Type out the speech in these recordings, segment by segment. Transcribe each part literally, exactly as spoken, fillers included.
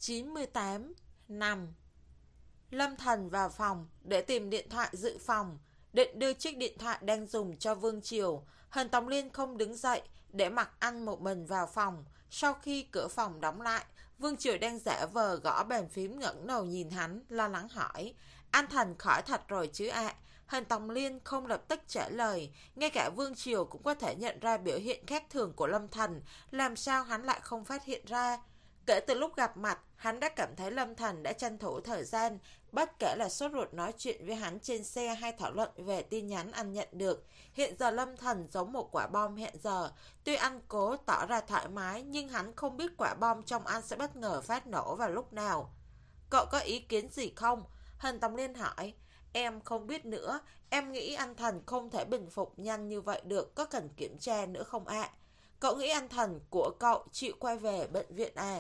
chín mươi tám. Nằm. Lâm Thần vào phòng để tìm điện thoại dự phòng, định đưa chiếc điện thoại đang dùng cho Vương Triều. Hân Tống Liên không đứng dậy để mặc anh một mình vào phòng. Sau khi cửa phòng đóng lại, Vương Triều đang giả vờ gõ bàn phím ngẩng đầu nhìn hắn, lo lắng hỏi: Anh Thần khỏi thật rồi chứ ạ? À? Hân Tống Liên không lập tức trả lời. Ngay cả Vương Triều cũng có thể nhận ra biểu hiện khác thường của Lâm Thần, làm sao hắn lại không phát hiện ra? Kể từ lúc gặp mặt, hắn đã cảm thấy Lâm Thần đã tranh thủ thời gian, bất kể là sốt ruột nói chuyện với hắn trên xe hay thảo luận về tin nhắn anh nhận được. Hiện giờ Lâm Thần giống một quả bom hiện giờ. Tuy anh cố tỏ ra thoải mái, nhưng hắn không biết quả bom trong anh sẽ bất ngờ phát nổ vào lúc nào. Cậu có ý kiến gì không? Hân Tống Liên hỏi. Em không biết nữa, em nghĩ anh Thần không thể bình phục nhanh như vậy được, có cần kiểm tra nữa không ạ? À? Cậu nghĩ anh Thần của cậu chịu quay về bệnh viện à?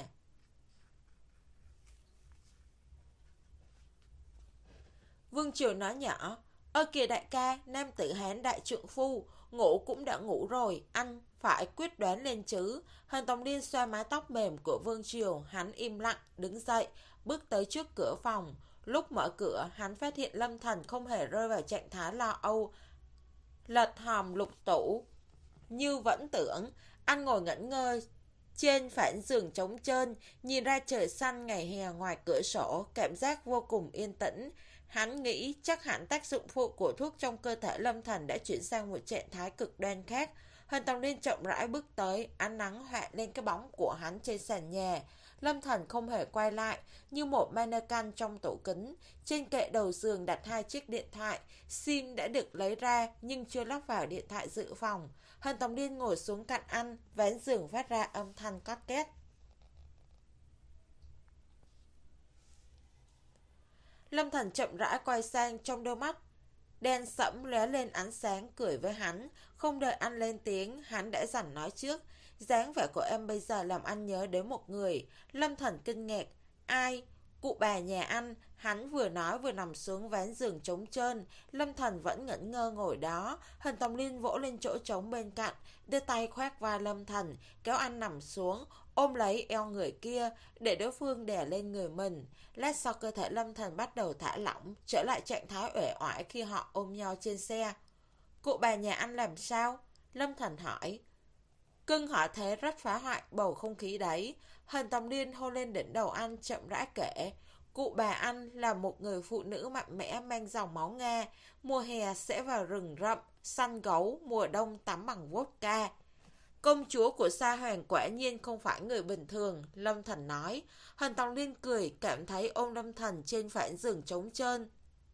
Vương Triều nói nhỏ: Ơ kìa đại ca, nam tử Hán đại trượng phu, ngủ cũng đã ngủ rồi, anh phải quyết đoán lên chứ. Hân Tống Liên xoa mái tóc mềm của Vương Triều, hắn im lặng, đứng dậy, bước tới trước cửa phòng. Lúc mở cửa, hắn phát hiện Lâm Thần không hề rơi vào trạng thái lo âu, lật hòm lục tủ như vẫn tưởng. Anh ngồi ngẩn ngơ trên phản giường trống trơn, nhìn ra trời xanh ngày hè ngoài cửa sổ, cảm giác vô cùng yên tĩnh. Hắn nghĩ chắc hẳn tác dụng phụ của thuốc trong cơ thể Lâm Thần đã chuyển sang một trạng thái cực đoan khác. Hân Tống Liên chậm rãi bước tới, ánh nắng họa lên cái bóng của hắn trên sàn nhà. Lâm Thần không hề quay lại, như một mannequin trong tủ kính. Trên kệ đầu giường đặt hai chiếc điện thoại, sim đã được lấy ra nhưng chưa lắp vào điện thoại dự phòng. Hân Tống Liên ngồi xuống cạnh anh, ván giường phát ra âm thanh cót két. Lâm Thần chậm rãi quay sang, trong đôi mắt đen sẫm lóe lên ánh sáng, cười với hắn. Không đợi anh lên tiếng, hắn đã dằn nói trước: Dáng vẻ của em bây giờ làm anh nhớ đến một người. Lâm Thần kinh ngạc: Ai? Cụ bà nhà anh. Hắn vừa nói vừa nằm xuống ván giường trống trơn. Lâm Thần vẫn ngẩn ngơ ngồi đó. Hân Tống Liên vỗ lên chỗ trống bên cạnh, đưa tay khoác vai Lâm Thần, kéo anh nằm xuống, ôm lấy eo người kia, để đối phương đè lên người mình. Lát sau cơ thể Lâm Thần bắt đầu thả lỏng, trở lại trạng thái uể oải khi họ ôm nhau trên xe. Cụ bà nhà anh làm sao? Lâm Thần hỏi. Cưng hỏi thế rất phá hoại bầu không khí đấy. Hân Tống Liên hôn lên đỉnh đầu anh, chậm rãi kể. Cụ bà anh là một người phụ nữ mạnh mẽ mang dòng máu Nga. Mùa hè sẽ vào rừng rậm, săn gấu, mùa đông tắm bằng vodka. Công chúa của Sa Hoàng quả nhiên không phải người bình thường, Lâm Thần nói. Hân Tống Liên cười, cảm thấy ôm Lâm Thần trên phản giường trống trơn.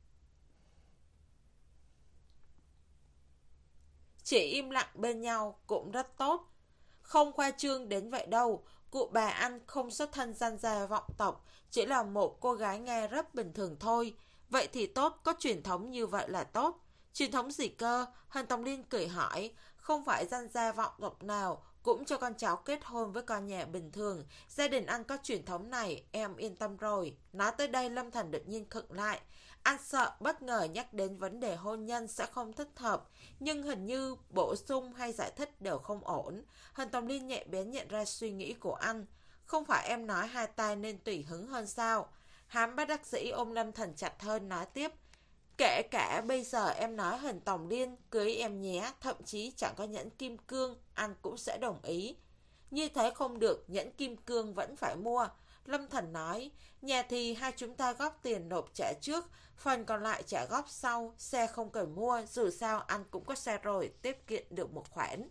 Chỉ im lặng bên nhau cũng rất tốt. Không khoa trương đến vậy đâu, cụ bà anh không xuất thân danh gia vọng tộc, chỉ là một cô gái Nga rất bình thường thôi. Vậy thì tốt, có truyền thống như vậy là tốt. Truyền thống gì cơ? Hân Tống Liên cười hỏi. Không phải danh gia vọng tộc nào cũng cho con cháu kết hôn với con nhà bình thường. Gia đình anh có truyền thống này, em yên tâm rồi. Nói tới đây Lâm Thần đột nhiên khựng lại. Anh sợ bất ngờ nhắc đến vấn đề hôn nhân sẽ không thích hợp, nhưng hình như bổ sung hay giải thích đều không ổn. Hân Tống Liên nhẹ bén nhận ra suy nghĩ của anh. Không phải em nói hai tay nên tùy hứng hơn sao? Hắn bất đắc dĩ ôm Lâm Thần chặt hơn, nói tiếp. Kể cả bây giờ em nói Hân Tống Liên cưới em nhé, thậm chí chẳng có nhẫn kim cương, anh cũng sẽ đồng ý. Như thế không được, nhẫn kim cương vẫn phải mua. Lâm Thần nói, nhà thì hai chúng ta góp tiền nộp trả trước, phần còn lại trả góp sau, xe không cần mua, dù sao anh cũng có xe rồi, tiết kiệm được một khoản.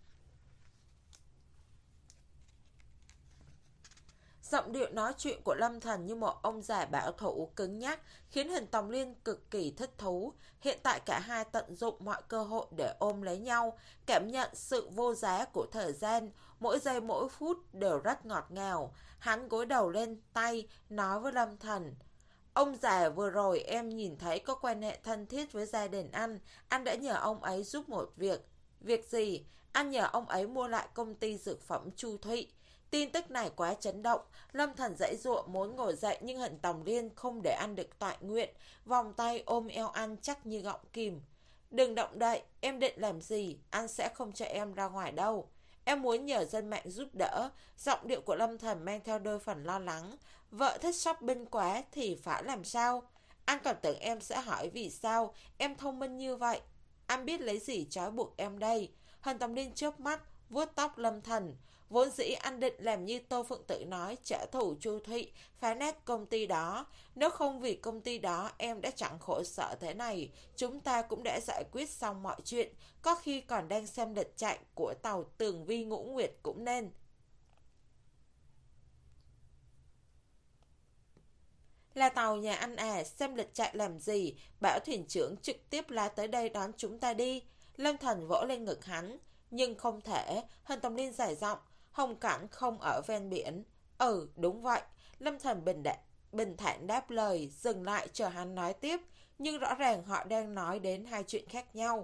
Giọng điệu nói chuyện của Lâm Thần như một ông già bảo thủ cứng nhắc, khiến Hân Tống Liên cực kỳ thích thú. Hiện tại cả hai tận dụng mọi cơ hội để ôm lấy nhau, cảm nhận sự vô giá của thời gian, mỗi giây mỗi phút đều rất ngọt ngào. Hắn gối đầu lên tay, nói với Lâm Thần. Ông già vừa rồi em nhìn thấy có quan hệ thân thiết với gia đình anh, anh đã nhờ ông ấy giúp một việc. Việc gì? Anh nhờ ông ấy mua lại công ty dược phẩm Chu Thụy. Tin tức này quá chấn động, Lâm Thần giãy giụa muốn ngồi dậy nhưng Hân Tống Liên không để anh được toại nguyện, vòng tay ôm eo anh chắc như gọng kìm. Đừng động đậy, em định làm gì, anh sẽ không cho em ra ngoài đâu. Em muốn nhờ dân mạng giúp đỡ. Giọng điệu của Lâm Thần mang theo đôi phần lo lắng. Vợ thích shopping quá thì phải làm sao? Anh còn tưởng em sẽ hỏi vì sao em thông minh như vậy. Anh biết lấy gì trói buộc em đây? Hân Tầm Liên chớp mắt, vuốt tóc Lâm Thần. Vốn dĩ anh định làm như Tô Phượng Tử nói, trả thù Chu Thụy, phá nát công ty đó. Nếu không vì công ty đó em đã chẳng khổ sở thế này. Chúng ta cũng đã giải quyết xong mọi chuyện. Có khi còn đang xem lịch chạy của tàu Tường Vi Ngũ Nguyệt cũng nên. Là tàu nhà anh à, xem lịch chạy làm gì, bảo thuyền trưởng trực tiếp lái tới đây đón chúng ta đi. Lâm Thần vỗ lên ngực hắn, nhưng không thể. Hân Tầm Liên giải giọng, Hồng Cảnh không ở ven biển. Ừ, đúng vậy. Lâm Thần bình, đạ, bình thản đáp lời, dừng lại chờ hắn nói tiếp, nhưng rõ ràng họ đang nói đến hai chuyện khác nhau.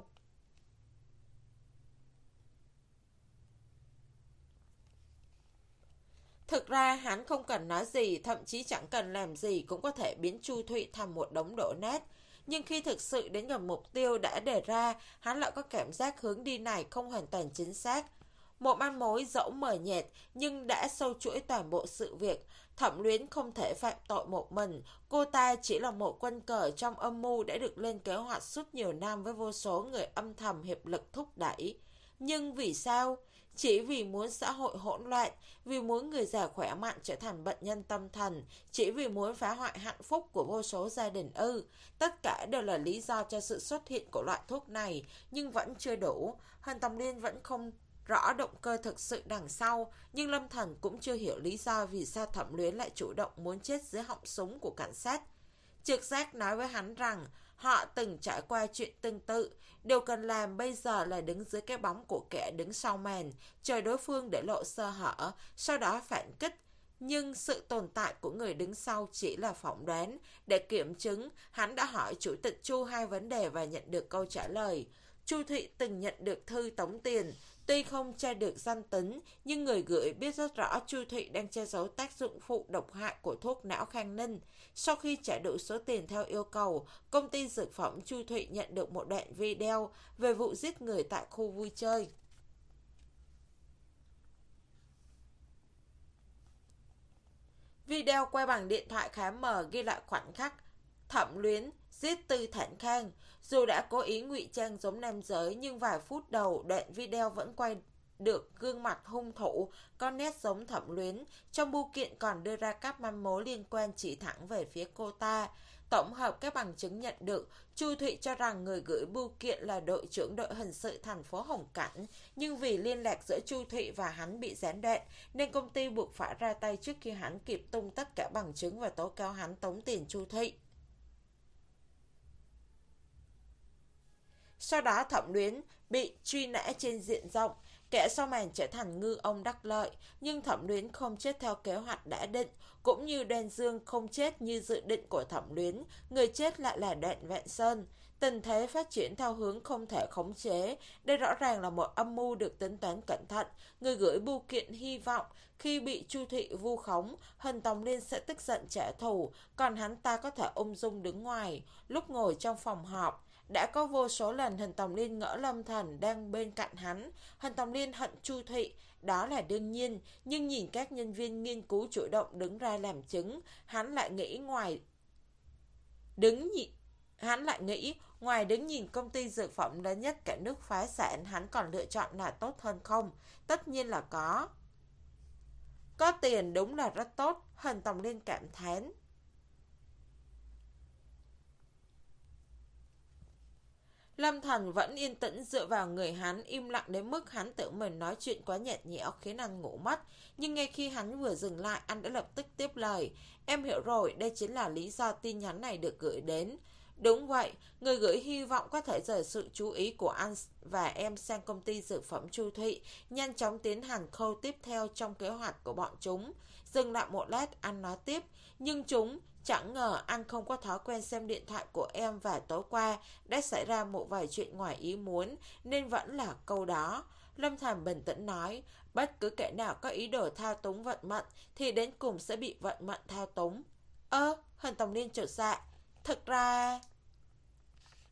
Thực ra hắn không cần nói gì, thậm chí chẳng cần làm gì cũng có thể biến Chu Thụy thành một đống đổ nát. Nhưng khi thực sự đến gần mục tiêu đã đề ra, hắn lại có cảm giác hướng đi này không hoàn toàn chính xác. Một manh mối dẫu mờ nhạt nhưng đã sâu chuỗi toàn bộ sự việc. Thẩm Luyến không thể phạm tội một mình. Cô ta chỉ là một quân cờ trong âm mưu đã được lên kế hoạch suốt nhiều năm với vô số người âm thầm hiệp lực thúc đẩy. Nhưng vì sao? Chỉ vì muốn xã hội hỗn loạn, vì muốn người già khỏe mạnh trở thành bệnh nhân tâm thần, chỉ vì muốn phá hoại hạnh phúc của vô số gia đình ư. Tất cả đều là lý do cho sự xuất hiện của loại thuốc này, nhưng vẫn chưa đủ. Hân Tầm Liên vẫn không rõ động cơ thực sự đằng sau, nhưng Lâm Thần cũng chưa hiểu lý do vì sao Thẩm Luyến lại chủ động muốn chết dưới họng súng của cảnh sát. Trực giác nói với hắn rằng họ từng trải qua chuyện tương tự. Điều cần làm bây giờ là đứng dưới cái bóng của kẻ đứng sau màn, chờ đối phương để lộ sơ hở, sau đó phản kích. Nhưng sự tồn tại của người đứng sau chỉ là phỏng đoán. Để kiểm chứng, hắn đã hỏi Chủ tịch Chu hai vấn đề và nhận được câu trả lời. Chu Thụy từng nhận được thư tống tiền. Tuy không tra được danh tính, nhưng người gửi biết rất rõ Chu Thụy đang che giấu tác dụng phụ độc hại của thuốc não Khang Ninh. Sau khi trả đủ số tiền theo yêu cầu, công ty dược phẩm Chu Thụy nhận được một đoạn video về vụ giết người tại khu vui chơi. Video quay bằng điện thoại khá mờ ghi lại khoảnh khắc Thẩm Luyến giết Tư Thản Khang. Dù đã cố ý ngụy trang giống nam giới, nhưng vài phút đầu đoạn video vẫn quay được gương mặt hung thủ có nét giống Thẩm Luyến. Trong bưu kiện còn đưa ra các manh mối liên quan chỉ thẳng về phía cô ta. Tổng hợp các bằng chứng nhận được, Chu Thụy cho rằng người gửi bưu kiện là đội trưởng đội hình sự thành phố Hồng Cảnh, nhưng vì liên lạc giữa Chu Thụy và hắn bị gián đoạn, nên công ty buộc phải ra tay trước khi hắn kịp tung tất cả bằng chứng và tố cáo hắn tống tiền Chu Thụy. Sau đó Thẩm Luyến bị truy nã trên diện rộng, kẻ sau màn trở thành ngư ông đắc lợi, nhưng Thẩm Luyến không chết theo kế hoạch đã định, cũng như Đoan Dương không chết như dự định của Thẩm Luyến, người chết lại là Đoạn Vạn Sơn. Tình thế phát triển theo hướng không thể khống chế, đây rõ ràng là một âm mưu được tính toán cẩn thận. Người gửi bưu kiện hy vọng khi bị Chu Thụy vu khống, Hân Tầm Liên sẽ tức giận trả thù, còn hắn ta có thể ung dung đứng ngoài. Lúc ngồi trong phòng họp, đã có vô số lần Hân Tầm Liên ngỡ Lâm Thần đang bên cạnh hắn. Hân Tầm Liên hận Chu Thụy, đó là đương nhiên, nhưng nhìn các nhân viên nghiên cứu chủ động đứng ra làm chứng, hắn lại nghĩ ngoài đứng nhị Hắn lại nghĩ, ngoài đứng nhìn công ty dược phẩm lớn nhất cả nước phá sản, hắn còn lựa chọn là tốt hơn không? Tất nhiên là có. Có tiền đúng là rất tốt, Hân Tầm Liên cảm thán. Lâm Thần vẫn yên tĩnh dựa vào người hắn, im lặng đến mức hắn tưởng mình nói chuyện quá nhạt nhẽo khiến anh ngủ mất. Nhưng ngay khi hắn vừa dừng lại, anh đã lập tức tiếp lời. Em hiểu rồi, đây chính là lý do tin nhắn này được gửi đến. Đúng vậy, người gửi hy vọng có thể rời sự chú ý của anh và em sang công ty dược phẩm Chu Thụy, nhanh chóng tiến hành khâu tiếp theo trong kế hoạch của bọn chúng. Dừng lại một lát, anh nói tiếp, nhưng chúng chẳng ngờ anh không có thói quen xem điện thoại của em và tối qua đã xảy ra một vài chuyện ngoài ý muốn, nên vẫn là câu đó. Lâm Thần bình tĩnh nói, bất cứ kẻ nào có ý đồ thao túng vận mệnh thì đến cùng sẽ bị vận mệnh thao túng. Ơ, Hân Tầm Liên chột dạ. Thực ra...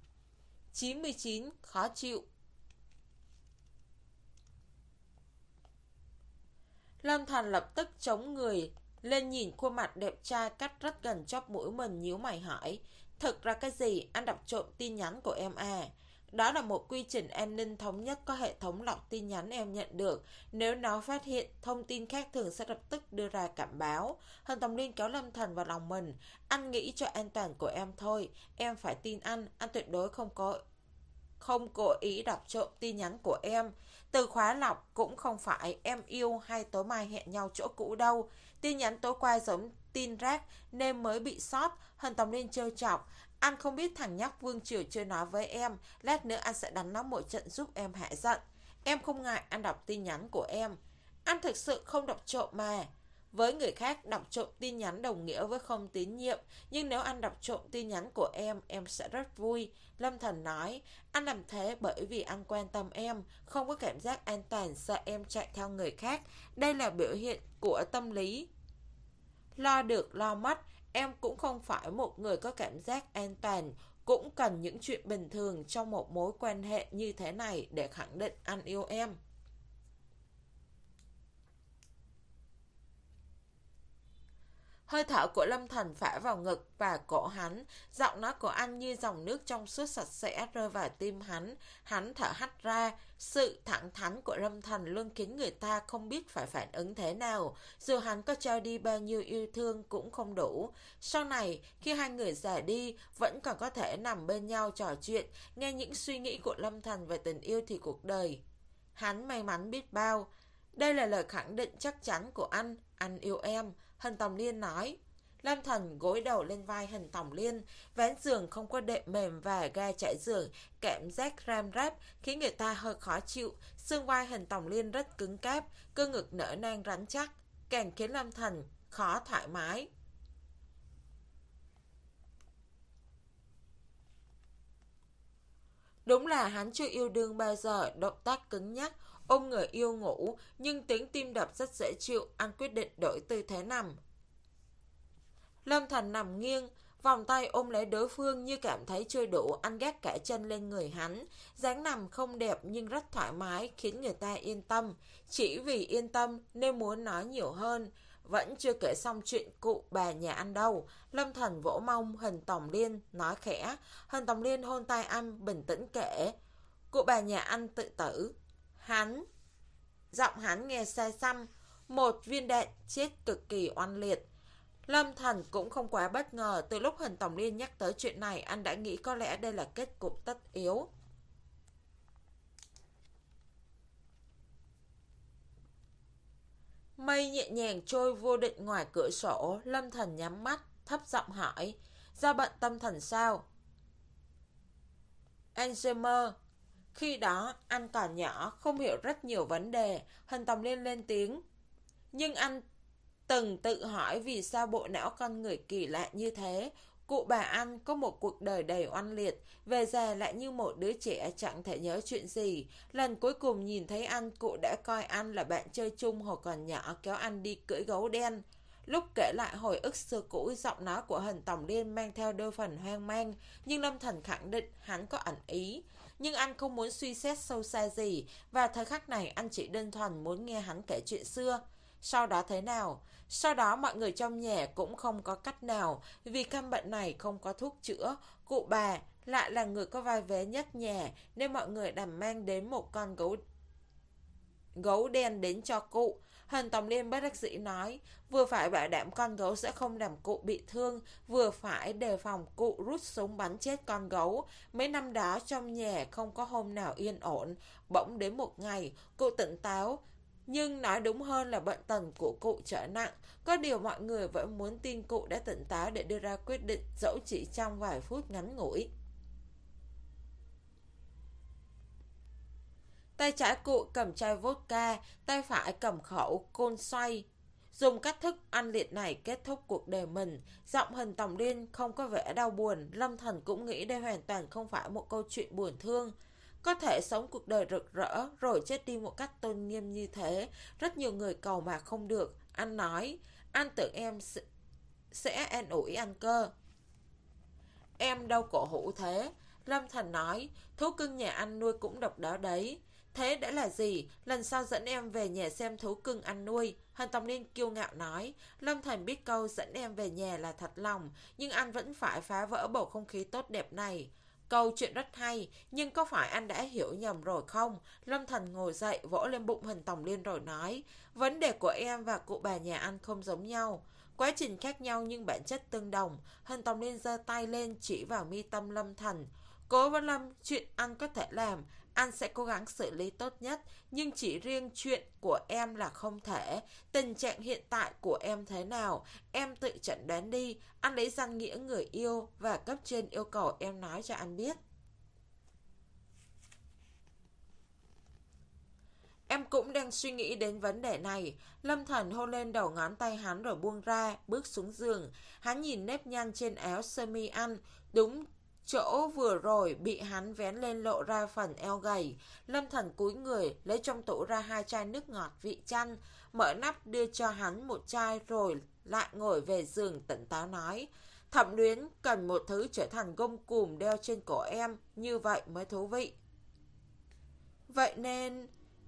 chín mươi chín. Khó chịu. Lâm Thành lập tức chống người lên nhìn khuôn mặt đẹp trai cách rất gần chóp mũi mình, nhíu mày hỏi. Thực ra cái gì? Anh đọc trộm tin nhắn của em à? Đó là một quy trình an ninh thống nhất có hệ thống lọc tin nhắn em nhận được. Nếu nó phát hiện thông tin khác thường sẽ lập tức đưa ra cảnh báo. Hân Tòng Liên kéo Lâm Thành vào lòng mình. Anh nghĩ cho an toàn của em thôi. Em phải tin anh. Anh tuyệt đối không có không cố ý đọc trộm tin nhắn của em. Từ khóa lọc cũng không phải em yêu hay tối mai hẹn nhau chỗ cũ đâu. Tin nhắn tối qua giống tin rác nên mới bị sót. Hân Tòng Liên trêu chọc. Anh không biết thằng nhóc Vương Triều chưa nói với em. Lát nữa anh sẽ đánh nó một trận giúp em hạ giận. Em không ngại anh đọc tin nhắn của em. Anh thực sự không đọc trộm mà. Với người khác, đọc trộm tin nhắn đồng nghĩa với không tín nhiệm. Nhưng nếu anh đọc trộm tin nhắn của em, em sẽ rất vui. Lâm Thành nói, anh làm thế bởi vì anh quan tâm em, không có cảm giác an toàn, sợ em chạy theo người khác. Đây là biểu hiện của tâm lý lo được lo mất. Em cũng không phải một người có cảm giác an toàn, cũng cần những chuyện bình thường trong một mối quan hệ như thế này để khẳng định anh yêu em. Hơi thở của Lâm Thành phả vào ngực và cổ hắn, giọng nói của anh như dòng nước trong suốt sạch sẽ rơi vào tim hắn. Hắn thở hắt ra, sự thẳng thắn của Lâm Thành luôn khiến người ta không biết phải phản ứng thế nào. Dù hắn có trao đi bao nhiêu yêu thương cũng không đủ. Sau này, khi hai người già đi, vẫn còn có thể nằm bên nhau trò chuyện, nghe những suy nghĩ của Lâm Thành về tình yêu thì cuộc đời. Hắn may mắn biết bao. Đây là lời khẳng định chắc chắn của anh, anh yêu em. Hân Tòng Liên nói. Lâm Thành gối đầu lên vai Hân Tòng Liên. Ván giường không có đệm mềm và ga trải giường, cảm giác ram ráp khiến người ta hơi khó chịu. Xương vai Hân Tòng Liên rất cứng cáp, cơ ngực nở nang rắn chắc, càng khiến Lâm Thành khó thoải mái. Đúng là hắn chưa yêu đương bao giờ, động tác cứng nhắc, ôm người yêu ngủ, nhưng tiếng tim đập rất dễ chịu, anh quyết định đổi tư thế nằm. Lâm Thành nằm nghiêng, vòng tay ôm lấy đối phương như cảm thấy chưa đủ, anh gác cả chân lên người hắn. Dáng nằm không đẹp nhưng rất thoải mái, khiến người ta yên tâm. Chỉ vì yên tâm nên muốn nói nhiều hơn. Vẫn chưa kể xong chuyện cụ bà nhà anh đâu. Lâm Thành vỗ mông Hân Tòng Liên, nói khẽ. Hân Tòng Liên hôn tay anh, bình tĩnh kể. Cụ bà nhà anh tự tử. Hắn, giọng hắn nghe sai xăm. Một viên đạn chết cực kỳ oanh liệt. Lâm Thành cũng không quá bất ngờ. Từ lúc Hân Tòng Liên nhắc tới chuyện này, anh đã nghĩ có lẽ đây là kết cục tất yếu. Mây nhẹ nhàng trôi vô định ngoài cửa sổ. Lâm Thành nhắm mắt, thấp giọng hỏi. Do bận tâm thần sao? Alzheimer. Khi đó anh còn nhỏ, không hiểu rất nhiều vấn đề. Hân Tòng Liên lên tiếng. Nhưng anh từng tự hỏi vì sao bộ não con người kỳ lạ như thế. Cụ bà anh có một cuộc đời đầy oanh liệt, về già lại như một đứa trẻ chẳng thể nhớ chuyện gì. Lần cuối cùng nhìn thấy anh, cụ đã coi anh là bạn chơi chung hồi còn nhỏ, kéo anh đi cưỡi gấu đen. Lúc kể lại hồi ức xưa cũ, giọng nói của Hân Tòng Liên mang theo đôi phần hoang mang, nhưng Lâm Thành khẳng định hắn có ẩn ý. Nhưng anh không muốn suy xét sâu xa gì, và thời khắc này anh chỉ đơn thuần muốn nghe hắn kể chuyện xưa. Sau đó thế nào? Sau đó mọi người trong nhà cũng không có cách nào, vì căn bệnh này không có thuốc chữa. Cụ bà lại là người có vai vế nhất nhà, nên mọi người đành mang đến một con gấu gấu đen đến cho cụ. Hân Tòng Liên bất đắc dĩ nói, vừa phải bảo đảm con gấu sẽ không làm cụ bị thương, vừa phải đề phòng cụ rút súng bắn chết con gấu. Mấy năm đó trong nhà không có hôm nào yên ổn. Bỗng đến một ngày, cụ tỉnh táo, nhưng nói đúng hơn là bệnh tật của cụ trở nặng. Có điều mọi người vẫn muốn tin cụ đã tỉnh táo để đưa ra quyết định, dẫu chỉ trong vài phút ngắn ngủi. Tay trái cụ cầm chai vodka, tay phải cầm khẩu côn xoay. Dùng cách thức ăn liệt này kết thúc cuộc đời mình. Giọng Hân Tòng Liên không có vẻ đau buồn. Lâm Thành cũng nghĩ đây hoàn toàn không phải một câu chuyện buồn thương. Có thể sống cuộc đời rực rỡ rồi chết đi một cách tôn nghiêm như thế, rất nhiều người cầu mà không được. Anh nói, anh tưởng em sẽ, sẽ an ủi anh cơ. Em đâu cổ hủ thế. Lâm Thành nói, thú cưng nhà anh nuôi cũng độc đáo đấy. Thế đã là gì? Lần sau dẫn em về nhà xem thú cưng ăn nuôi. Hân Tòng Liên kiêu ngạo nói. Lâm Thần biết câu dẫn em về nhà là thật lòng, nhưng anh vẫn phải phá vỡ bầu không khí tốt đẹp này. Câu chuyện rất hay, nhưng có phải anh đã hiểu nhầm rồi không? Lâm Thần ngồi dậy, vỗ lên bụng Hân Tòng Liên rồi nói. Vấn đề của em và cụ bà nhà anh không giống nhau. Quá trình khác nhau nhưng bản chất tương đồng. Hân Tòng Liên giơ tay lên chỉ vào mi tâm Lâm Thần. Cố Vấn Lâm, chuyện anh có thể làm, anh sẽ cố gắng xử lý tốt nhất, nhưng chỉ riêng chuyện của em là không thể. Tình trạng hiện tại của em thế nào, em tự chẩn đoán đi. Anh lấy danh nghĩa người yêu và cấp trên yêu cầu em nói cho anh biết. Em cũng đang suy nghĩ đến vấn đề này. Lâm Thần hôn lên đầu ngón tay hắn rồi buông ra, bước xuống giường. Hắn nhìn nếp nhăn trên áo sơ mi anh, đúng chỗ vừa rồi bị hắn vén lên lộ ra phần eo gầy. Lâm Thần cúi người lấy trong tủ ra hai chai nước ngọt vị chanh, mở nắp đưa cho hắn một chai rồi lại ngồi về giường tỉnh táo nói. Thẩm Luyến cần một thứ trở thành gông cùm đeo trên cổ em, như vậy mới thú vị. Vậy nên...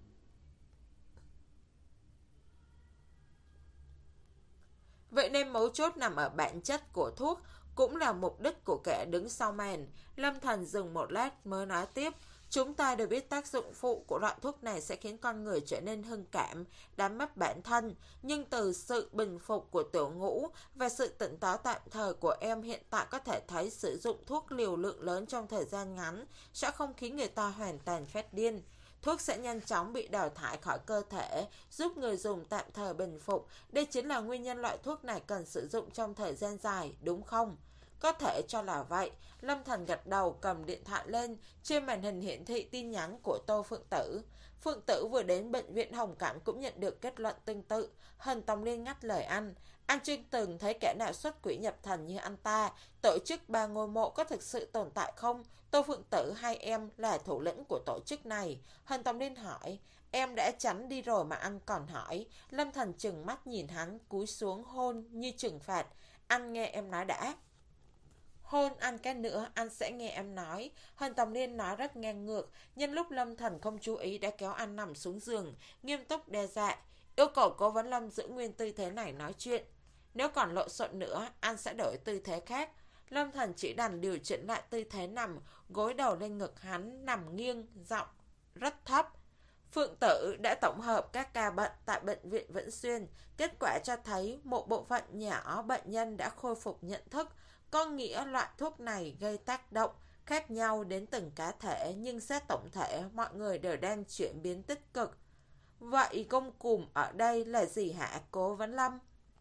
Vậy nên mấu chốt nằm ở bản chất của thuốc, cũng là mục đích của kẻ đứng sau màn. Lâm Thần dừng một lát mới nói tiếp. Chúng ta đều biết tác dụng phụ của loại thuốc này sẽ khiến con người trở nên hưng cảm, đánh mất bản thân. Nhưng từ sự bình phục của tiểu ngũ và sự tỉnh táo tạm thời của em hiện tại có thể thấy sử dụng thuốc liều lượng lớn trong thời gian ngắn sẽ không khiến người ta hoàn toàn phát điên. Thuốc sẽ nhanh chóng bị đào thải khỏi cơ thể, giúp người dùng tạm thời bình phục. Đây chính là nguyên nhân loại thuốc này cần sử dụng trong thời gian dài, đúng không? Có thể cho là vậy. Lâm Thần gật đầu, cầm điện thoại lên. Trên màn hình hiển thị tin nhắn của Tô Phượng Tử. Phượng Tử vừa đến bệnh viện Hồng Cảnh cũng nhận được kết luận tương tự. Hân Tòng Liên ngắt lời anh. Anh chưa từng thấy kẻ nào xuất quỷ nhập thần như anh ta. Tổ chức ba ngôi mộ có thực sự tồn tại không? Tô Phượng Tử hay em là thủ lĩnh của tổ chức này? Hân Tòng Liên hỏi. Em đã tránh đi rồi mà anh còn hỏi. Lâm Thần trừng mắt nhìn hắn, cúi xuống hôn như trừng phạt. Anh nghe em nói đã. Hôn anh cái nữa, anh sẽ nghe em nói. Hân Tòng Liên nói rất ngang ngược. Nhân lúc Lâm Thần không chú ý đã kéo anh nằm xuống giường, nghiêm túc đe dọa, yêu cầu Cố Vấn Lâm giữ nguyên tư thế này nói chuyện. Nếu còn lộn xộn nữa, anh sẽ đổi tư thế khác. Lâm Thần chỉ đành điều chỉnh lại tư thế nằm, gối đầu lên ngực hắn, nằm nghiêng, giọng rất thấp. Phượng Tử đã tổng hợp các ca bệnh tại bệnh viện Vĩnh Xuyên. Kết quả cho thấy một bộ phận nhỏ bệnh nhân đã khôi phục nhận thức. Có nghĩa loại thuốc này gây tác động khác nhau đến từng cá thể, nhưng xét tổng thể mọi người đều đang chuyển biến tích cực. Vậy gông cùm ở đây là gì hả Cố Vấn Lâm?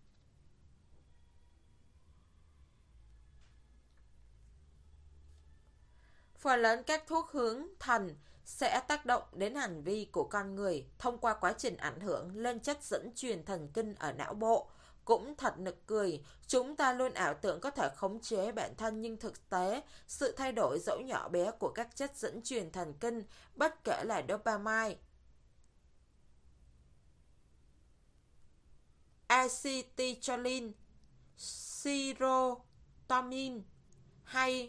Phần lớn các thuốc hướng thần sẽ tác động đến hành vi của con người thông qua quá trình ảnh hưởng lên chất dẫn truyền thần kinh ở não bộ. Cũng thật nực cười, chúng ta luôn ảo tưởng có thể khống chế bản thân, nhưng thực tế, sự thay đổi dẫu nhỏ bé của các chất dẫn truyền thần kinh, bất kể là dopamine, acetylcholine, serotonin hay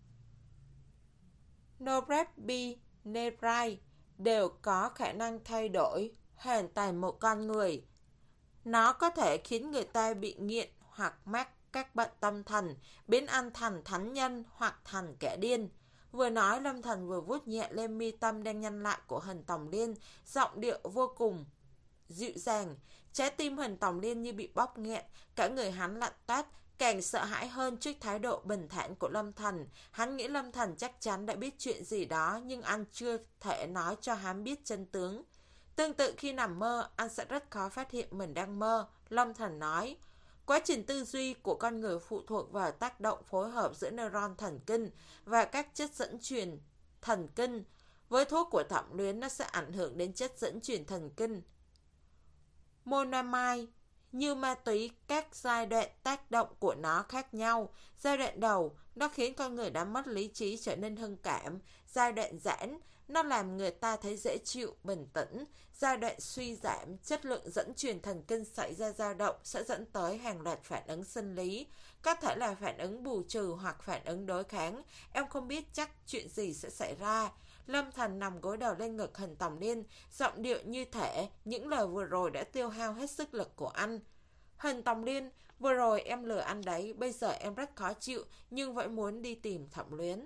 norepinephrine đều có khả năng thay đổi hoàn toàn một con người. Nó có thể khiến người ta bị nghiện hoặc mắc các bệnh tâm thần, biến anh thành thánh nhân hoặc thành kẻ điên. Vừa nói, Lâm Thần vừa vuốt nhẹ lên mi tâm đang nhăn lại của Hân Tòng Liên, giọng điệu vô cùng dịu dàng. Trái tim Hân Tòng Liên như bị bóp nghẹn, cả người hắn lạnh toát, càng sợ hãi hơn trước thái độ bình thản của Lâm Thần. Hắn nghĩ Lâm Thần chắc chắn đã biết chuyện gì đó, nhưng anh chưa thể nói cho hắn biết chân tướng. Tương tự khi nằm mơ, anh sẽ rất khó phát hiện mình đang mơ, Lâm Thần nói. Quá trình tư duy của con người phụ thuộc vào tác động phối hợp giữa neuron thần kinh và các chất dẫn truyền thần kinh. Với thuốc của Thẩm Luyến, nó sẽ ảnh hưởng đến chất dẫn truyền thần kinh monoamine. Như ma túy, các giai đoạn tác động của nó khác nhau. Giai đoạn đầu, nó khiến con người đã mất lý trí trở nên hưng cảm. Giai đoạn giãn, nó làm người ta thấy dễ chịu, bình tĩnh. Giai đoạn suy giảm, chất lượng dẫn truyền thần kinh xảy ra dao động sẽ dẫn tới hàng loạt phản ứng sinh lý. Có thể là phản ứng bù trừ hoặc phản ứng đối kháng. Em không biết chắc chuyện gì sẽ xảy ra. Lâm Thành nằm gối đầu lên ngực Hình Tòng Liên, giọng điệu như thể những lời vừa rồi đã tiêu hao hết sức lực của anh. Hình Tòng Liên, vừa rồi em lừa anh đấy, bây giờ em rất khó chịu, nhưng vẫn muốn đi tìm Thẩm Luyến.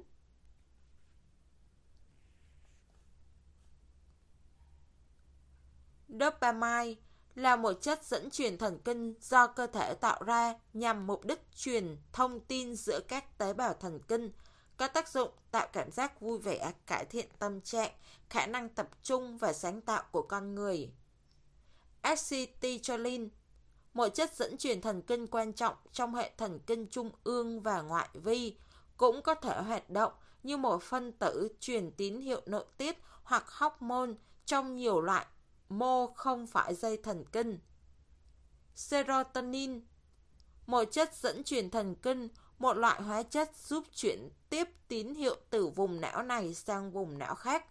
Dopamine là một chất dẫn truyền thần kinh do cơ thể tạo ra nhằm mục đích truyền thông tin giữa các tế bào thần kinh, có tác dụng tạo cảm giác vui vẻ, cải thiện tâm trạng, khả năng tập trung và sáng tạo của con người. Acetylcholine, một chất dẫn truyền thần kinh quan trọng trong hệ thần kinh trung ương và ngoại vi, cũng có thể hoạt động như một phân tử truyền tín hiệu nội tiết hoặc hormone trong nhiều loại mô không phải dây thần kinh. Serotonin, một chất dẫn truyền thần kinh, một loại hóa chất giúp chuyển tiếp tín hiệu từ vùng não này sang vùng não khác.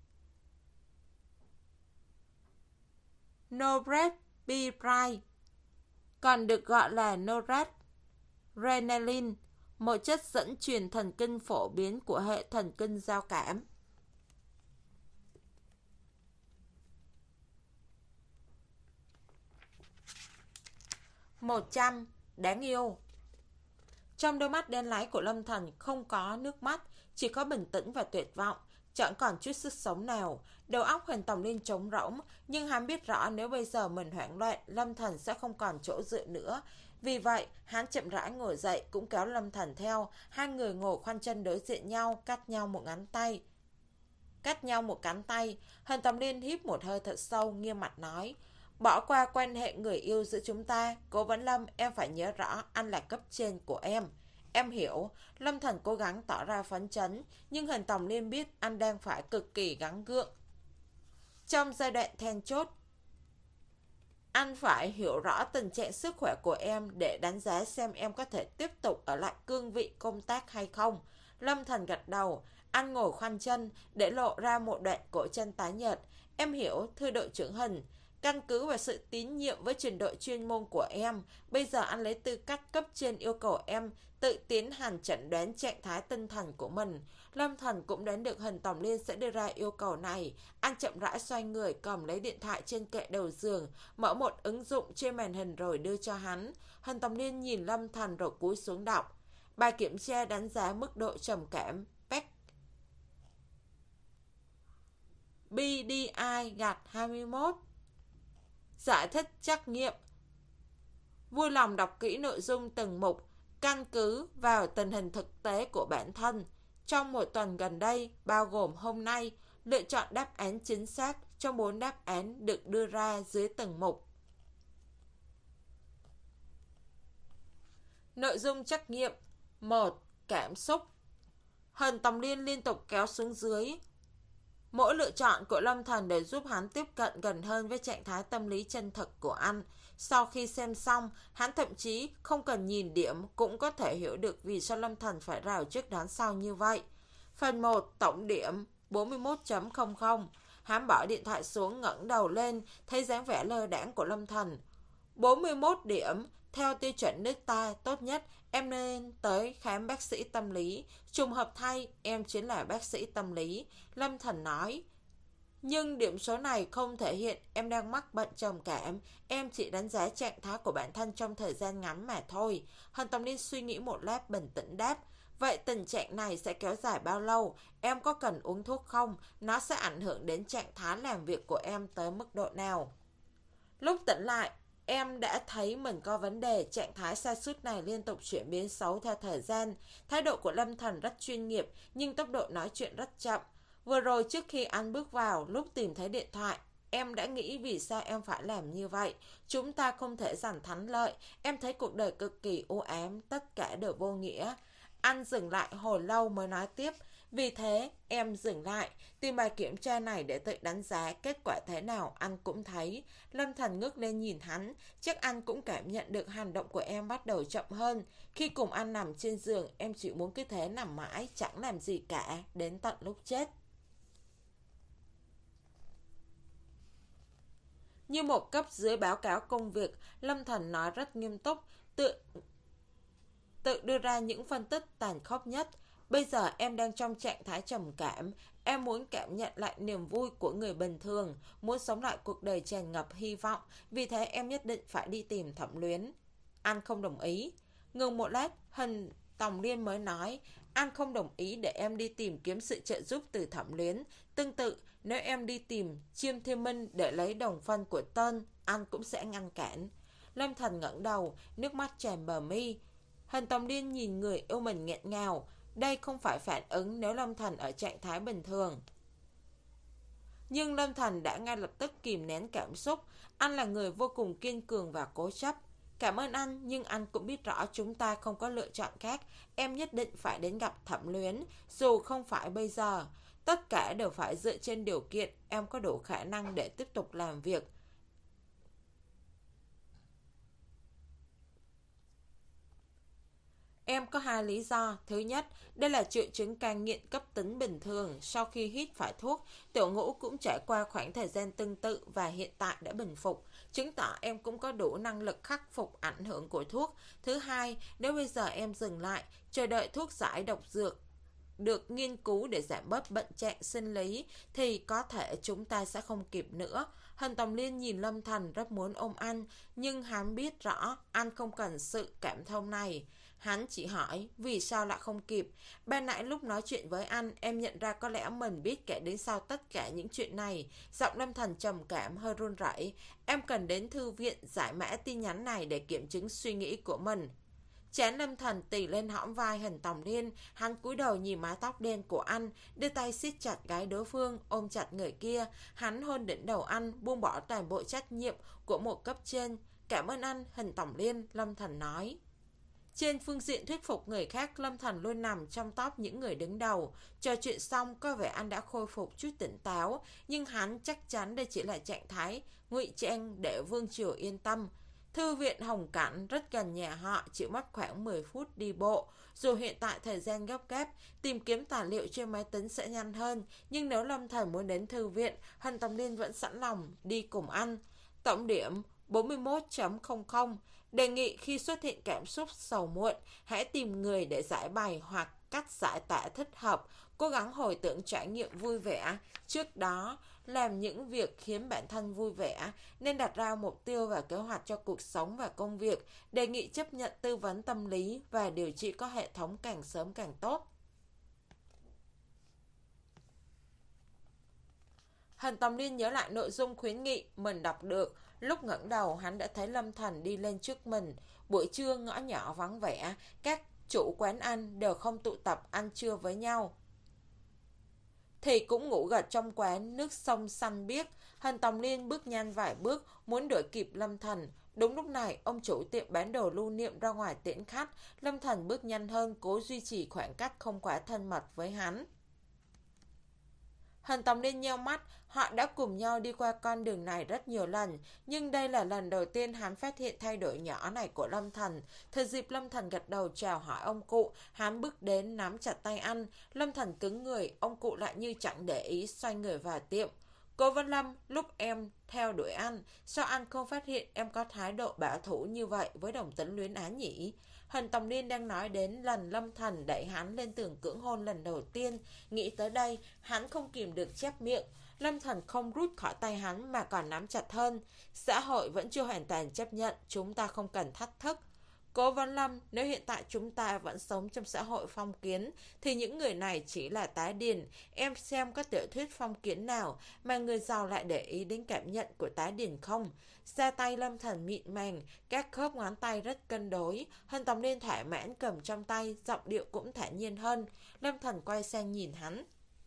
Norepinephrine, còn được gọi là noradrenaline, một chất dẫn truyền thần kinh phổ biến của hệ thần kinh giao cảm. một trăm. Đáng yêu. Trong đôi mắt đen láy của Lâm Thành không có nước mắt, chỉ có bình tĩnh và tuyệt vọng, chẳng còn chút sức sống nào. Đầu óc Hình Tòng Liên trống rỗng, nhưng hắn biết rõ nếu bây giờ mình hoảng loạn, Lâm Thành sẽ không còn chỗ dựa nữa. Vì vậy, hắn chậm rãi ngồi dậy, cũng kéo Lâm Thành theo. Hai người ngồi khoanh chân đối diện nhau, cách nhau một ngón tay. Cách nhau một cánh tay, Hình Tòng Liên hít một hơi thật sâu, nghiêm mặt nói: Bỏ qua quan hệ người yêu giữa chúng ta, Cố Vấn Lâm, em phải nhớ rõ anh là cấp trên của em. Em hiểu. Lâm Thành cố gắng tỏ ra phấn chấn, nhưng Hình Tòng Liên biết anh đang phải cực kỳ gắng gượng. Trong giai đoạn then chốt, anh phải hiểu rõ tình trạng sức khỏe của em để đánh giá xem em có thể tiếp tục ở lại cương vị công tác hay không. Lâm Thành gật đầu, anh ngồi khoanh chân để lộ ra một đoạn cổ chân tái nhợt. Em hiểu, thưa đội trưởng Hình. Căn cứ vào sự tín nhiệm với trình độ chuyên môn của em, bây giờ anh lấy tư cách cấp trên yêu cầu em tự tiến hành chẩn đoán trạng thái tinh thần của mình. Lâm Thành cũng đoán được Hình Tòng Liên sẽ đưa ra yêu cầu này. Anh chậm rãi xoay người, cầm lấy điện thoại trên kệ đầu giường, mở một ứng dụng trên màn hình rồi đưa cho hắn. Hình Tòng Liên nhìn Lâm Thành rồi cúi xuống đọc. Bài kiểm tra đánh giá mức độ trầm cảm pê e xê bê đê i gạch hai mươi mốt. Giải thích trắc nghiệm. Vui lòng đọc kỹ nội dung từng mục, căn cứ vào tình hình thực tế của bản thân. Trong một tuần gần đây, bao gồm hôm nay, lựa chọn đáp án chính xác trong bốn đáp án được đưa ra dưới từng mục. Nội dung trắc nghiệm. một. Cảm xúc. Hình Tòng Liên liên tục kéo xuống dưới mỗi lựa chọn của Lâm Thành để giúp hắn tiếp cận gần hơn với trạng thái tâm lý chân thực của anh. Sau khi xem xong, hắn thậm chí không cần nhìn điểm cũng có thể hiểu được vì sao Lâm Thành phải rào trước đón sau như vậy. Phần một, tổng điểm bốn mươi mốt chấm không không. Hắn bỏ điện thoại xuống, ngẩng đầu lên, thấy dáng vẻ lơ đãng của Lâm Thành. bốn mươi mốt điểm, theo tiêu chuẩn nước ta, tốt nhất em nên tới khám bác sĩ tâm lý. Trùng hợp thay, em chính là bác sĩ tâm lý. Lâm Thành nói. Nhưng điểm số này không thể hiện em đang mắc bệnh trầm cảm. Em chỉ đánh giá trạng thái của bản thân trong thời gian ngắn mà thôi. Hình Tòng Liên suy nghĩ một lát, bình tĩnh đáp. Vậy tình trạng này sẽ kéo dài bao lâu? Em có cần uống thuốc không? Nó sẽ ảnh hưởng đến trạng thái làm việc của em tới mức độ nào? Lúc tỉnh lại, em đã thấy mình có vấn đề. Trạng thái sa sút này liên tục chuyển biến xấu theo thời gian. Thái độ của Lâm Thành rất chuyên nghiệp, nhưng tốc độ nói chuyện rất chậm. Vừa rồi trước khi anh bước vào, lúc tìm thấy điện thoại, em đã nghĩ vì sao em phải làm như vậy. Chúng ta không thể giành thắng lợi. Em thấy cuộc đời cực kỳ u ám, tất cả đều vô nghĩa. Anh dừng lại hồi lâu mới nói tiếp. Vì thế, em dừng lại, tìm bài kiểm tra này để tự đánh giá kết quả thế nào anh cũng thấy. Lâm Thành ngước lên nhìn hắn, chắc anh cũng cảm nhận được hành động của em bắt đầu chậm hơn. Khi cùng anh nằm trên giường, em chỉ muốn cứ thế nằm mãi, chẳng làm gì cả, đến tận lúc chết. Như một cấp dưới báo cáo công việc, Lâm Thành nói rất nghiêm túc, tự, tự đưa ra những phân tích tàn khốc nhất. B Bây giờ em đang trong trạng thái trầm cảm. Em muốn cảm nhận lại niềm vui của người bình thường, muốn sống lại cuộc đời tràn ngập hy vọng. Vì thế em nhất định phải đi tìm Thẩm Luyến. Anh không đồng ý. Ngừng một lát, Hình Tòng Liên mới nói, anh không đồng ý để em đi tìm kiếm sự trợ giúp từ Thẩm Luyến. Tương tự, nếu em đi tìm Chiêm Thiên Minh để lấy đồng phân của Tân, anh cũng sẽ ngăn cản. Lâm Thần ngẩng đầu, nước mắt tràn bờ mi. Hình Tòng Liên nhìn người yêu mình nghẹn ngào. Đây không phải phản ứng nếu Lâm Thần ở trạng thái bình thường. Nhưng Lâm Thần đã ngay lập tức kìm nén cảm xúc. Anh là người vô cùng kiên cường và cố chấp. Cảm ơn anh, nhưng anh cũng biết rõ chúng ta không có lựa chọn khác. Em nhất định phải đến gặp Thẩm Luyến, dù không phải bây giờ. Tất cả đều phải dựa trên điều kiện em có đủ khả năng để tiếp tục làm việc. Em có hai lý do. Thứ nhất, đây là triệu chứng cai nghiện cấp tính bình thường. Sau khi hít phải thuốc, Tiểu Ngũ cũng trải qua khoảng thời gian tương tự và hiện tại đã bình phục, chứng tỏ em cũng có đủ năng lực khắc phục ảnh hưởng của thuốc. Thứ hai, nếu bây giờ em dừng lại, chờ đợi thuốc giải độc dược được nghiên cứu để giảm bớt bệnh trạng sinh lý, thì có thể chúng ta sẽ không kịp nữa. Hình Tòng Liên nhìn Lâm Thần rất muốn ôm anh, nhưng hắn biết rõ anh không cần sự cảm thông này. Hắn chỉ hỏi vì sao lại không kịp. Ban nãy lúc nói chuyện với anh, em nhận ra có lẽ mình biết kể đến sau tất cả những chuyện này. Giọng Lâm Thần trầm cảm hơi run rẩy. Em cần đến thư viện giải mã tin nhắn này để kiểm chứng suy nghĩ của mình. Chán Lâm Thần tì lên hõm vai Hình Tòng Liên. Hắn cúi đầu nhìn mái tóc đen của anh, đưa tay siết chặt gái đối phương, ôm chặt người kia. Hắn hôn đỉnh đầu anh, buông bỏ toàn bộ trách nhiệm của một cấp trên. Cảm ơn anh, Hình Tòng Liên, Lâm Thần nói. Trên phương diện thuyết phục người khác, Lâm Thần luôn nằm trong top những người đứng đầu. Trò chuyện xong, có vẻ anh đã khôi phục chút tỉnh táo, nhưng hắn chắc chắn đây chỉ là trạng thái ngụy trang để Vương Triều yên tâm. Thư viện Hồng Cảnh rất gần nhà họ, chỉ mất khoảng mười phút đi bộ. Dù hiện tại thời gian gấp gáp, tìm kiếm tài liệu trên máy tính sẽ nhanh hơn, nhưng nếu Lâm Thần muốn đến thư viện, Hình Tòng Liên vẫn sẵn lòng đi cùng anh. Tổng điểm bốn mươi mốt chấm không không. Đề nghị khi xuất hiện cảm xúc sầu muộn, hãy tìm người để giải bày hoặc cách giải tỏa thích hợp. Cố gắng hồi tưởng trải nghiệm vui vẻ trước đó, làm những việc khiến bản thân vui vẻ, nên đặt ra mục tiêu và kế hoạch cho cuộc sống và công việc. Đề nghị chấp nhận tư vấn tâm lý và điều trị có hệ thống càng sớm càng tốt. Hình Tòng Liên nhớ lại nội dung khuyến nghị mình đọc được. Lúc ngẩng đầu, hắn đã thấy Lâm Thần đi lên trước mình. Buổi trưa ngõ nhỏ vắng vẻ, các chủ quán ăn đều không tụ tập ăn trưa với nhau, thì cũng ngủ gật trong quán nước sông xanh biếc. Hình Tòng Liên bước nhanh vài bước, muốn đuổi kịp Lâm Thần. Đúng lúc này, ông chủ tiệm bán đồ lưu niệm ra ngoài tiễn khách. Lâm Thần bước nhanh hơn, cố duy trì khoảng cách không quá thân mật với hắn. Hình Tòng Liên nheo mắt. Họ đã cùng nhau đi qua con đường này rất nhiều lần, nhưng đây là lần đầu tiên hắn phát hiện thay đổi nhỏ này của Lâm Thần. Thời dịp Lâm Thần gật đầu chào hỏi ông cụ, hắn bước đến nắm chặt tay anh. Lâm Thần cứng người, ông cụ lại như chẳng để ý, xoay người vào tiệm. Cô Vân Lâm, lúc em theo đuổi anh, sao anh không phát hiện em có thái độ bảo thủ như vậy với đồng tính luyến ái nhỉ? Hình Tòng Liên đang nói đến lần Lâm Thần đẩy hắn lên tường cưỡng hôn lần đầu tiên. Nghĩ tới đây, hắn không kìm được chép miệng. Lâm Thần không rút khỏi tay hắn mà còn nắm chặt hơn. Xã hội vẫn chưa hoàn toàn chấp nhận, chúng ta không cần thách thức. Cố Vân Lâm, nếu hiện tại chúng ta vẫn sống trong xã hội phong kiến, thì những người này chỉ là tá điền. Em xem có tiểu thuyết phong kiến nào mà người giàu lại để ý đến cảm nhận của tá điền không? Da tay Lâm Thần mịn màng, các khớp ngón tay rất cân đối. Hình Tòng Liên thỏa mãn cầm trong tay, giọng điệu cũng thản nhiên hơn. Lâm Thần quay sang nhìn hắn.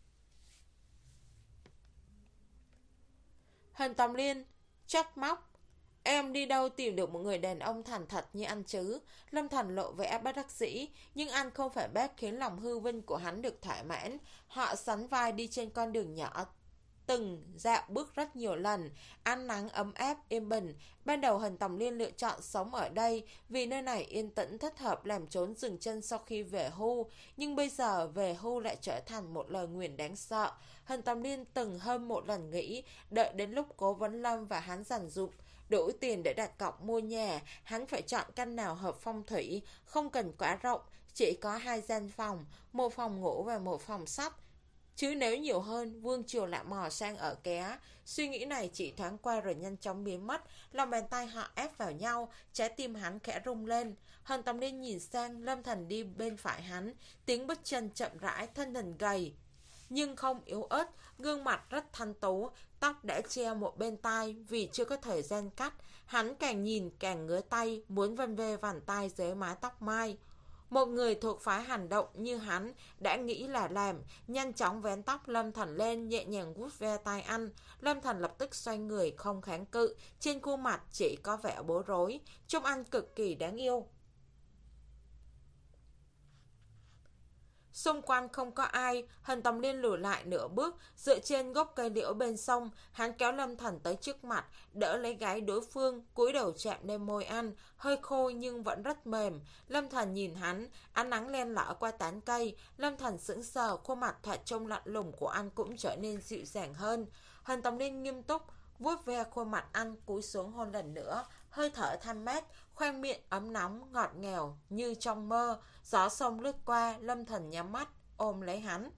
Hình Tòng Liên trách móc. Em đi đâu tìm được một người đàn ông thành thật như anh chứ? Lâm Thần lộ vẻ bất đắc dĩ, nhưng anh không phải bác khiến lòng hư vinh của hắn được thỏa mãn. Họ sánh vai đi trên con đường nhỏ, từng dạo bước rất nhiều lần. Ánh nắng ấm áp êm bình. Ban đầu Hình Tòng Liên lựa chọn sống ở đây vì nơi này yên tĩnh thích hợp làm trốn dừng chân sau khi về hưu, nhưng bây giờ về hưu lại trở thành một lời nguyền đáng sợ. Hình Tòng Liên từng hơn một lần nghĩ đợi đến lúc Cố Vấn Lâm và hắn dành dụm Đủ tiền để đặt cọc mua nhà, hắn phải chọn căn nào hợp phong thủy, không cần quá rộng, chỉ có hai gian phòng, một phòng ngủ và một phòng sách. Chứ nếu nhiều hơn, Vương Triều lại mò sang ở ké. Suy nghĩ này chỉ thoáng qua rồi nhanh chóng biến mất. Lòng bàn tay họ ép vào nhau, trái tim hắn khẽ rung lên. Hàn Tầm Liên nhìn sang, Lâm Thần đi bên phải hắn, tiếng bước chân chậm rãi, thân hình gầy nhưng không yếu ớt, gương mặt rất thanh tú, tóc đã che một bên tai vì chưa có thời gian cắt. Hắn càng nhìn càng ngứa tay, muốn vân vê vành tay dưới mái tóc mai. Một người thuộc phái hành động như hắn đã nghĩ là làm, nhanh chóng vén tóc Lâm Thần lên, nhẹ nhàng vuốt ve tai anh. Lâm Thần lập tức xoay người không kháng cự, trên khuôn mặt chỉ có vẻ bối rối, trông anh cực kỳ đáng yêu. Xung quanh không có ai, Hàn Tầm Liên lùi lại nửa bước, dựa trên gốc cây liễu bên sông, hắn kéo Lâm Thần tới trước mặt, đỡ lấy gáy đối phương, cúi đầu chạm lên môi anh, hơi khô nhưng vẫn rất mềm. Lâm Thần nhìn hắn, ánh nắng len lỏi qua tán cây, Lâm Thần sững sờ, khuôn mặt thoạt trông lạnh lùng của anh cũng trở nên dịu dàng hơn. Hàn Tầm Liên nghiêm túc vuốt ve khuôn mặt anh, cúi xuống hôn lần nữa, hơi thở thanh mát, khoang miệng ấm nóng, ngọt ngào như trong mơ. Gió sông lướt qua, Lâm Thần nhắm mắt, ôm lấy hắn.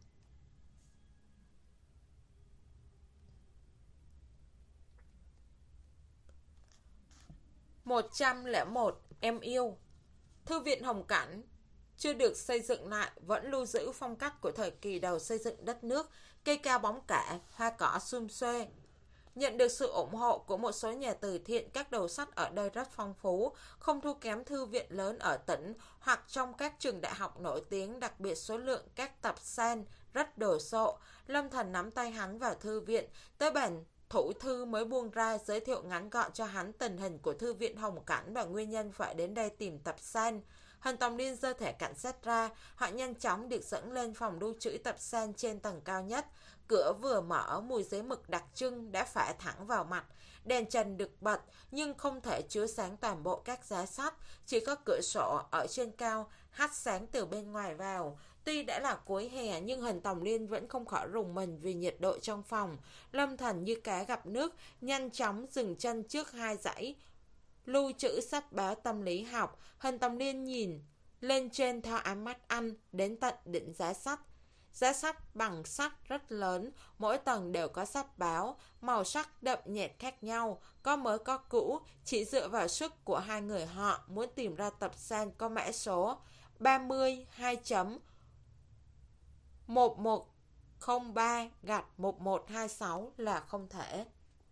một trăm lẻ một. Em yêu. Thư viện Hồng Cảnh chưa được xây dựng lại, vẫn lưu giữ phong cách của thời kỳ đầu xây dựng đất nước, cây cao bóng cả, hoa cỏ sum xuê. Nhận được sự ủng hộ của một số nhà từ thiện, các đầu sách ở đây rất phong phú, không thua kém thư viện lớn ở tỉnh hoặc trong các trường đại học nổi tiếng, đặc biệt số lượng các tập san rất đồ sộ. Lâm Thần nắm tay hắn vào thư viện, tới bản thủ thư mới buông ra, giới thiệu ngắn gọn cho hắn tình hình của thư viện Hồng Cảnh và nguyên nhân phải đến đây tìm tập san. Hàn Tầm Liên giơ thẻ cảnh sát ra, họ nhanh chóng được dẫn lên phòng lưu trữ tập san trên tầng cao nhất. Cửa vừa mở, mùi giấy mực đặc trưng đã phả thẳng vào mặt. Đèn trần được bật nhưng không thể chiếu sáng toàn bộ các giá sách, chỉ có cửa sổ ở trên cao hắt sáng từ bên ngoài vào. Tuy đã là cuối hè nhưng Hàn Tầm Liên vẫn không khỏi rùng mình vì nhiệt độ trong phòng. Lâm Thần như cá gặp nước, nhanh chóng dừng chân trước hai dãy lưu trữ sách báo tâm lý học. Hàn Tầm Liên nhìn lên trên theo ánh mắt anh, đến tận đỉnh giá sách. Giá sách bằng sắt rất lớn, mỗi tầng đều có sách báo, màu sắc đậm nhạt khác nhau, có mới có cũ, chỉ dựa vào sức của hai người họ muốn tìm ra tập san có mã số ba mươi hai một một không ba gạch một một hai sáu là không thể.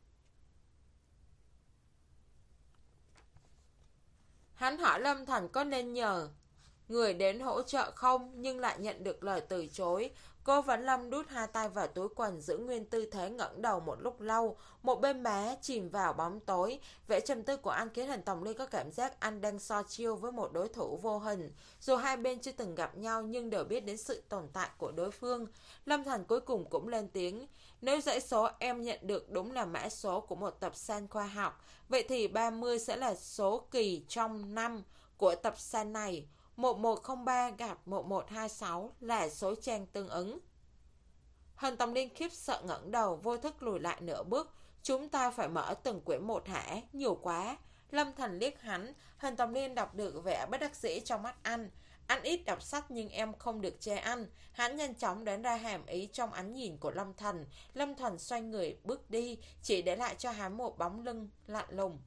Hắn hỏi Lâm Thần có nên nhờ người đến hỗ trợ không, nhưng lại nhận được lời từ chối. Cô vẫn Lâm đút hai tay vào túi quần, giữ nguyên tư thế ngẩng đầu một lúc lâu, một bên má chìm vào bóng tối. Vẻ trầm tư của anh khiến Hàn Tầm Liên có cảm giác anh đang so chiêu với một đối thủ vô hình. Dù hai bên chưa từng gặp nhau nhưng đều biết đến sự tồn tại của đối phương. Lâm Thần cuối cùng cũng lên tiếng: nếu dãy số em nhận được đúng là mã số của một tập san khoa học, vậy thì ba mươi sẽ là số kỳ trong năm của tập san này. một một không ba gặp một một hai sáu là số trang tương ứng. Hàn Tầm Liên khiếp sợ ngẩng đầu, vô thức lùi lại nửa bước. Chúng ta phải mở từng quyển một hả? Nhiều quá. Lâm Thần liếc hắn. Hàn Tầm Liên đọc được vẻ bất đắc dĩ trong mắt anh. Anh ít đọc sách nhưng em không được chê anh. Hắn nhanh chóng đoán ra hàm ý trong ánh nhìn của Lâm Thần. Lâm Thần xoay người bước đi, chỉ để lại cho hắn một bóng lưng lạnh lùng.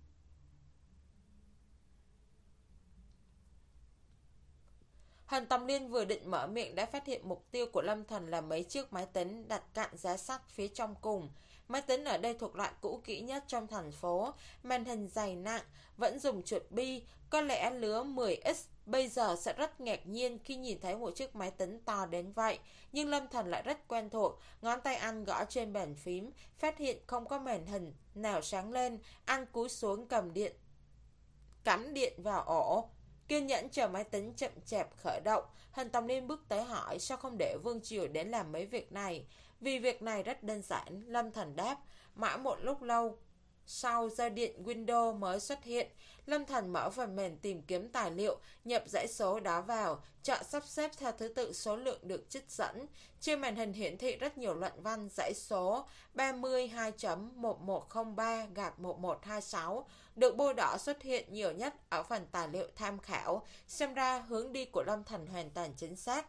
Hàn Tầm Liên vừa định mở miệng đã phát hiện mục tiêu của Lâm Thần là mấy chiếc máy tính đặt cạnh giá sách phía trong cùng. Máy tính ở đây thuộc loại cũ kỹ nhất trong thành phố, màn hình dày nặng, vẫn dùng chuột bi, có lẽ lứa mười x bây giờ sẽ rất ngạc nhiên khi nhìn thấy một chiếc máy tính to đến vậy. Nhưng Lâm Thần lại rất quen thuộc, ngón tay anh gõ trên bàn phím, phát hiện không có màn hình nào sáng lên, anh cúi xuống cầm điện, cắm điện vào ổ. Kiên nhẫn chờ máy tính chậm chạp khởi động. Hàn Tầm Liên bước tới hỏi sao không để Vương Triều đến làm mấy việc này. Vì việc này rất đơn giản, Lâm Thần đáp. Mãi một lúc lâu Sau dây điện Windows mới xuất hiện, Lâm Thành mở phần mềm tìm kiếm tài liệu, nhập dãy số đó vào, chọn sắp xếp theo thứ tự số lượng được trích dẫn. Trên màn hình hiển thị rất nhiều luận văn dãy số ba mươi hai chấm một một không ba gạch một một hai sáu được bôi đỏ xuất hiện nhiều nhất ở phần tài liệu tham khảo, xem ra hướng đi của Lâm Thành hoàn toàn chính xác.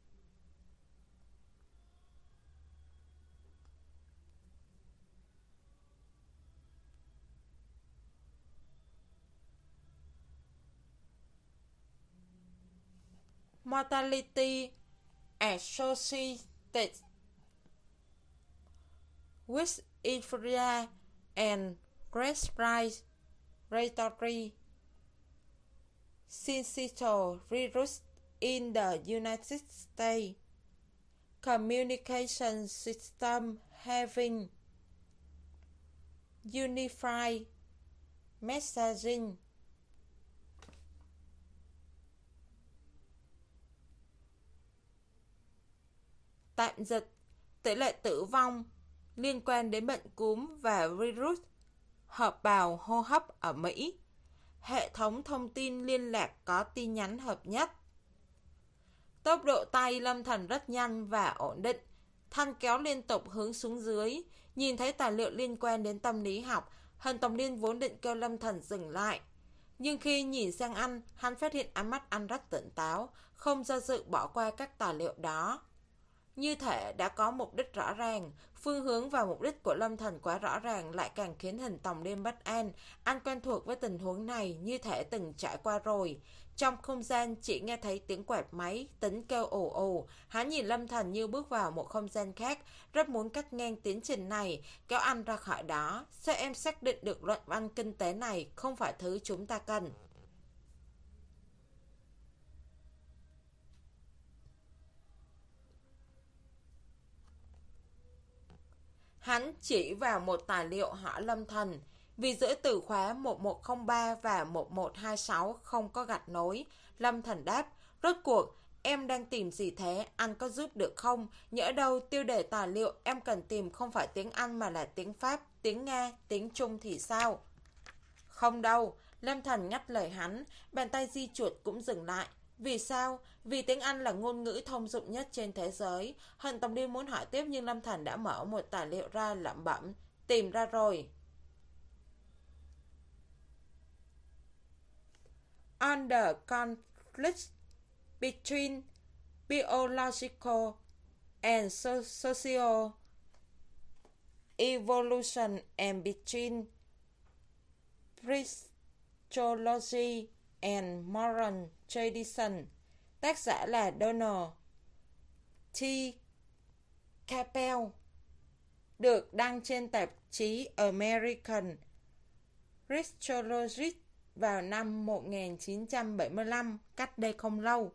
Mortality associated with influenza and respiratory syncytial virus in the United States. Communication system having unified messaging. Tạm dịch, tỷ lệ tử vong liên quan đến bệnh cúm và virus hợp bào hô hấp ở Mỹ. Hệ thống thông tin liên lạc có tin nhắn hợp nhất. Tốc độ tay Lâm Thành rất nhanh và ổn định. Thanh kéo liên tục hướng xuống dưới. Nhìn thấy tài liệu liên quan đến tâm lý học, Hân Tòng Liên vốn định kêu Lâm Thành dừng lại. Nhưng khi nhìn sang anh, hắn phát hiện ánh mắt anh rất tỉnh táo, không do dự bỏ qua các tài liệu đó. Như thể đã có mục đích rõ ràng, phương hướng và mục đích của Lâm Thành quá rõ ràng lại càng khiến Hình Tòng Liên bất an. Anh quen thuộc với tình huống này, như thể từng trải qua rồi. Trong không gian chỉ nghe thấy tiếng quẹt máy, tính kêu ồ ồ. Hắn nhìn Lâm Thành như bước vào một không gian khác, rất muốn cắt ngang tiến trình này, kéo anh ra khỏi đó. Sao em xác định được luận văn kinh tế này không phải thứ chúng ta cần? Hắn chỉ vào một tài liệu hỏi Lâm Thành, vì giữa từ khóa một một không ba và một một hai sáu không có gạch nối. Lâm Thành đáp, rốt cuộc, em đang tìm gì thế, anh có giúp được không? Nhỡ đâu tiêu đề tài liệu em cần tìm không phải tiếng Anh mà là tiếng Pháp, tiếng Nga, tiếng Trung thì sao? Không đâu, Lâm Thành ngắt lời hắn, bàn tay di chuột cũng dừng lại. Vì sao? Vì tiếng Anh là ngôn ngữ thông dụng nhất trên thế giới. Hân Tòng Liên muốn hỏi tiếp nhưng Lâm Thành đã mở một tài liệu ra lẩm bẩm. Tìm ra rồi. On the conflict between biological and so social evolution and between psychology and moral tradition. Tác giả là Donald T. Capel. Được đăng trên tạp chí American Psychologist vào năm một nghìn chín trăm bảy mươi lăm, cách đây không lâu.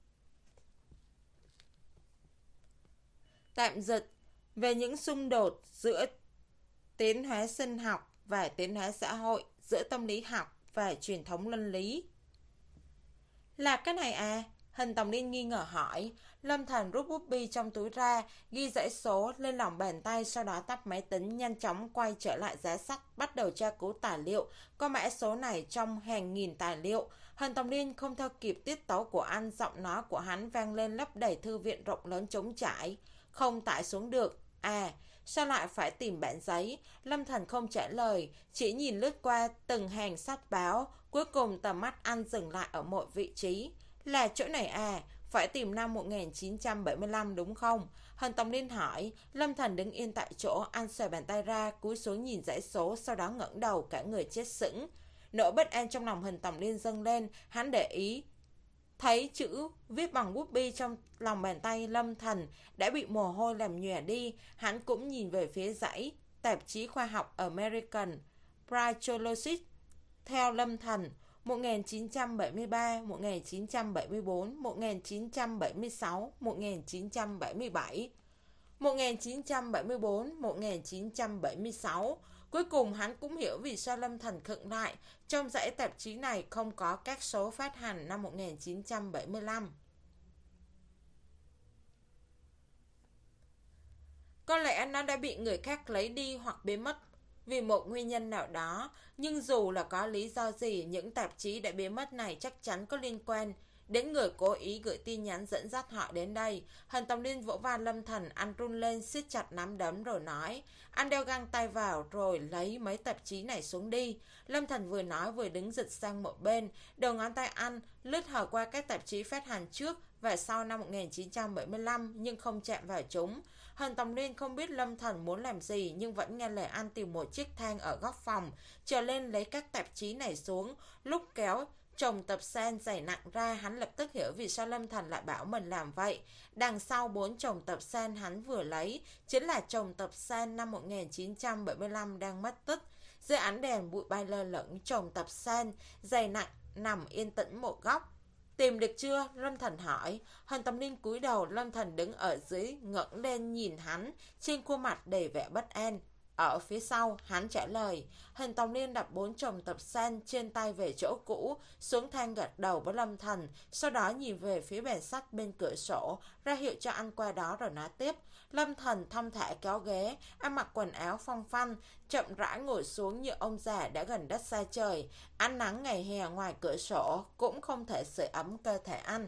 Tạm dịch, về những xung đột giữa tiến hóa sinh học và tiến hóa xã hội, giữa tâm lý học và truyền thống luân lý. Là cái này à? Hình Tòng Liên nghi ngờ hỏi. Lâm Thành rút bút bi trong túi ra, ghi dãy số lên lòng bàn tay, sau đó tắt máy tính, nhanh chóng quay trở lại giá sách, bắt đầu tra cứu tài liệu. Có mã số này trong hàng nghìn tài liệu. Hình Tòng Liên không theo kịp tiết tấu của anh, giọng nói của hắn vang lên lấp đầy thư viện rộng lớn trống trải. Không tải xuống được. À, sao lại phải tìm bản giấy? Lâm Thành không trả lời, chỉ nhìn lướt qua từng hàng sách báo. Cuối cùng tầm mắt anh dừng lại ở một vị trí. Là chỗ này à? Phải tìm năm một nghìn chín trăm bảy mươi lăm đúng không? Hân Tòng Liên hỏi. Lâm Thành đứng yên tại chỗ, anh xòe bàn tay ra, cúi xuống nhìn dãy số, sau đó ngẩng đầu, cả người chết sững. Nỗi bất an trong lòng Hân Tòng Liên dâng lên, hắn để ý thấy chữ viết bằng bút bi trong lòng bàn tay Lâm Thành đã bị mồ hôi làm nhòe đi. Hắn cũng nhìn về phía dãy tạp chí khoa học American Psychologist. Theo Lâm Thành, một nghìn chín trăm bảy mươi ba, một nghìn chín trăm bảy mươi bốn, một nghìn chín trăm bảy mươi sáu, một nghìn chín trăm bảy mươi bảy, một nghìn chín trăm bảy mươi bốn, một nghìn chín trăm bảy mươi sáu. Cuối cùng hắn cũng hiểu vì sao Lâm Thành khựng lại. Trong dãy tạp chí này không có các số phát hành năm một nghìn chín trăm bảy mươi lăm. Có lẽ nó đã bị người khác lấy đi hoặc biến mất. vì một nguyên nhân nào đó, nhưng dù là có lý do gì, những tạp chí đã biến mất này chắc chắn có liên quan đến người cố ý gửi tin nhắn dẫn dắt họ đến đây. Hàn Tòng Liên vỗ vai Lâm Thần, anh run lên siết chặt nắm đấm rồi nói, anh đeo găng tay vào rồi lấy mấy tạp chí này xuống đi. Lâm Thần vừa nói vừa đứng dịch sang một bên, đầu ngón tay anh lướt hờ qua các tạp chí phát hành trước và sau năm một nghìn chín trăm bảy mươi lăm nhưng không chạm vào chúng. Hàn Tòng Liên không biết Lâm Thần muốn làm gì nhưng vẫn nghe lời anh tìm một chiếc thang ở góc phòng, trèo lên lấy các tạp chí này xuống. Lúc kéo chồng tập sen dày nặng ra, hắn lập tức hiểu vì sao Lâm Thần lại bảo mình làm vậy. Đằng sau bốn chồng tập sen hắn vừa lấy chính là chồng tập sen năm một nghìn chín trăm bảy mươi lăm đang mất tích. Dưới ánh đèn bụi bay lơ lửng, chồng tập sen dày nặng nằm yên tĩnh một góc. Tìm được chưa? Lâm Thần hỏi. Hàn Tòng Liên cúi đầu, Lâm Thần đứng ở dưới ngẩng lên nhìn hắn, trên khuôn mặt đầy vẻ bất an. Ở phía sau, hắn trả lời. Hàn Tòng Liên đặt bốn chồng tập sen trên tay về chỗ cũ, xuống thang gật đầu với Lâm Thần, sau đó nhìn về phía bàn sắt bên cửa sổ, ra hiệu cho anh qua đó rồi nói tiếp. Lâm Thần thong thả kéo ghế, ăn mặc quần áo phong phanh, chậm rãi ngồi xuống như ông già đã gần đất xa trời. Ánh nắng ngày hè ngoài cửa sổ cũng không thể sưởi ấm cơ thể anh.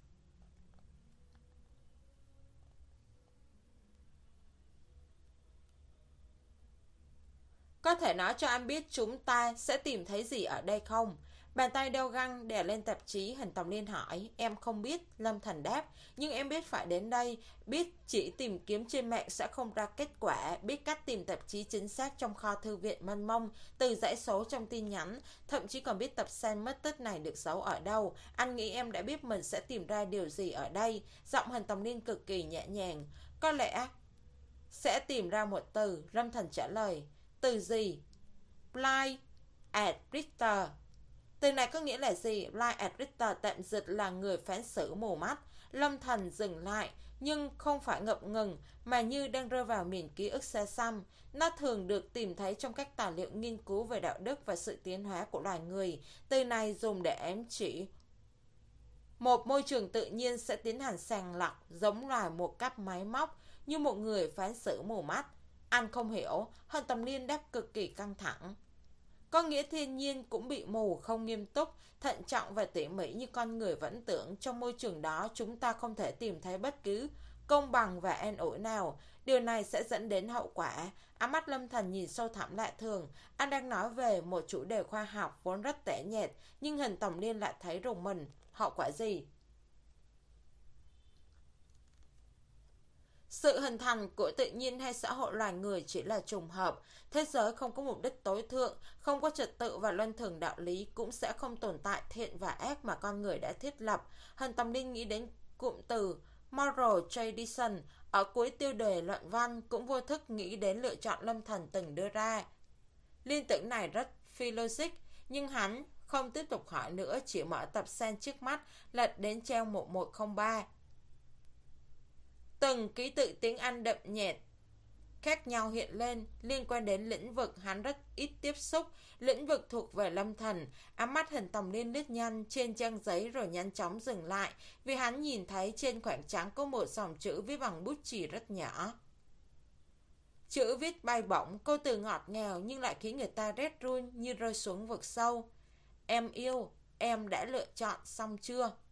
Có thể nói cho anh biết chúng ta sẽ tìm thấy gì ở đây không? Bàn tay đeo găng đè lên tạp chí. Hàn Tòng Liên hỏi. Em không biết, Lâm Thần đáp. Nhưng em biết phải đến đây, biết chỉ tìm kiếm trên mạng sẽ không ra kết quả, biết cách tìm tạp chí chính xác trong kho thư viện mênh mông, từ dãy số trong tin nhắn, thậm chí còn biết tập sen mất tích này được giấu ở đâu. Anh nghĩ em đã biết mình sẽ tìm ra điều gì ở đây. Giọng Hàn Tòng Liên cực kỳ nhẹ nhàng. Có lẽ sẽ tìm ra một từ. Lâm Thần trả lời. Từ gì? Blind at Richter. Từ này có nghĩa là gì? Blind at Richter tạm dịch là người phán xử mù mắt. Lâm Thần dừng lại, nhưng không phải ngập ngừng, mà như đang rơi vào miền ký ức xa xăm. Nó thường được tìm thấy trong các tài liệu nghiên cứu về đạo đức và sự tiến hóa của loài người. Từ này dùng để ám chỉ một môi trường tự nhiên sẽ tiến hành sàng lọc, giống loài một cách máy móc, như một người phán xử mù mắt. Anh không hiểu. Hàn Tòng Liên đáp cực kỳ căng thẳng. Có nghĩa thiên nhiên cũng bị mù, không nghiêm túc, thận trọng và tỉ mỉ như con người vẫn tưởng. Trong môi trường đó chúng ta không thể tìm thấy bất cứ công bằng và an ủi nào. Điều này sẽ dẫn đến hậu quả. Ám mắt Lâm Thần nhìn sâu thẳm lạ thường. Anh đang nói về một chủ đề khoa học vốn rất tẻ nhạt, nhưng Hàn Tòng Liên lại thấy rùng mình. Hậu quả gì? Sự hình thành của tự nhiên hay xã hội loài người chỉ là trùng hợp. Thế giới không có mục đích tối thượng, không có trật tự và luân thường đạo lý, cũng sẽ không tồn tại thiện và ác mà con người đã thiết lập. Hàn Tòng Liên nghĩ đến cụm từ moral tradition ở cuối tiêu đề luận văn, cũng vô thức nghĩ đến lựa chọn Lâm Thần từng đưa ra. Liên tưởng này rất phi logic, nhưng hắn không tiếp tục hỏi nữa, chỉ mở tập sen trước mắt, lật đến trang một một không ba. Từng ký tự tiếng Anh đậm nhạt khác nhau hiện lên, liên quan đến lĩnh vực hắn rất ít tiếp xúc, lĩnh vực thuộc về Lâm Thần. Ám mắt Hàn Tòng Liên lướt nhanh trên trang giấy rồi nhanh chóng dừng lại, vì hắn nhìn thấy trên khoảng trắng có một dòng chữ viết bằng bút chì rất nhỏ. Chữ viết bay bổng, câu từ ngọt ngào nhưng lại khiến người ta rét run như rơi xuống vực sâu. Em yêu, em đã lựa chọn xong chưa?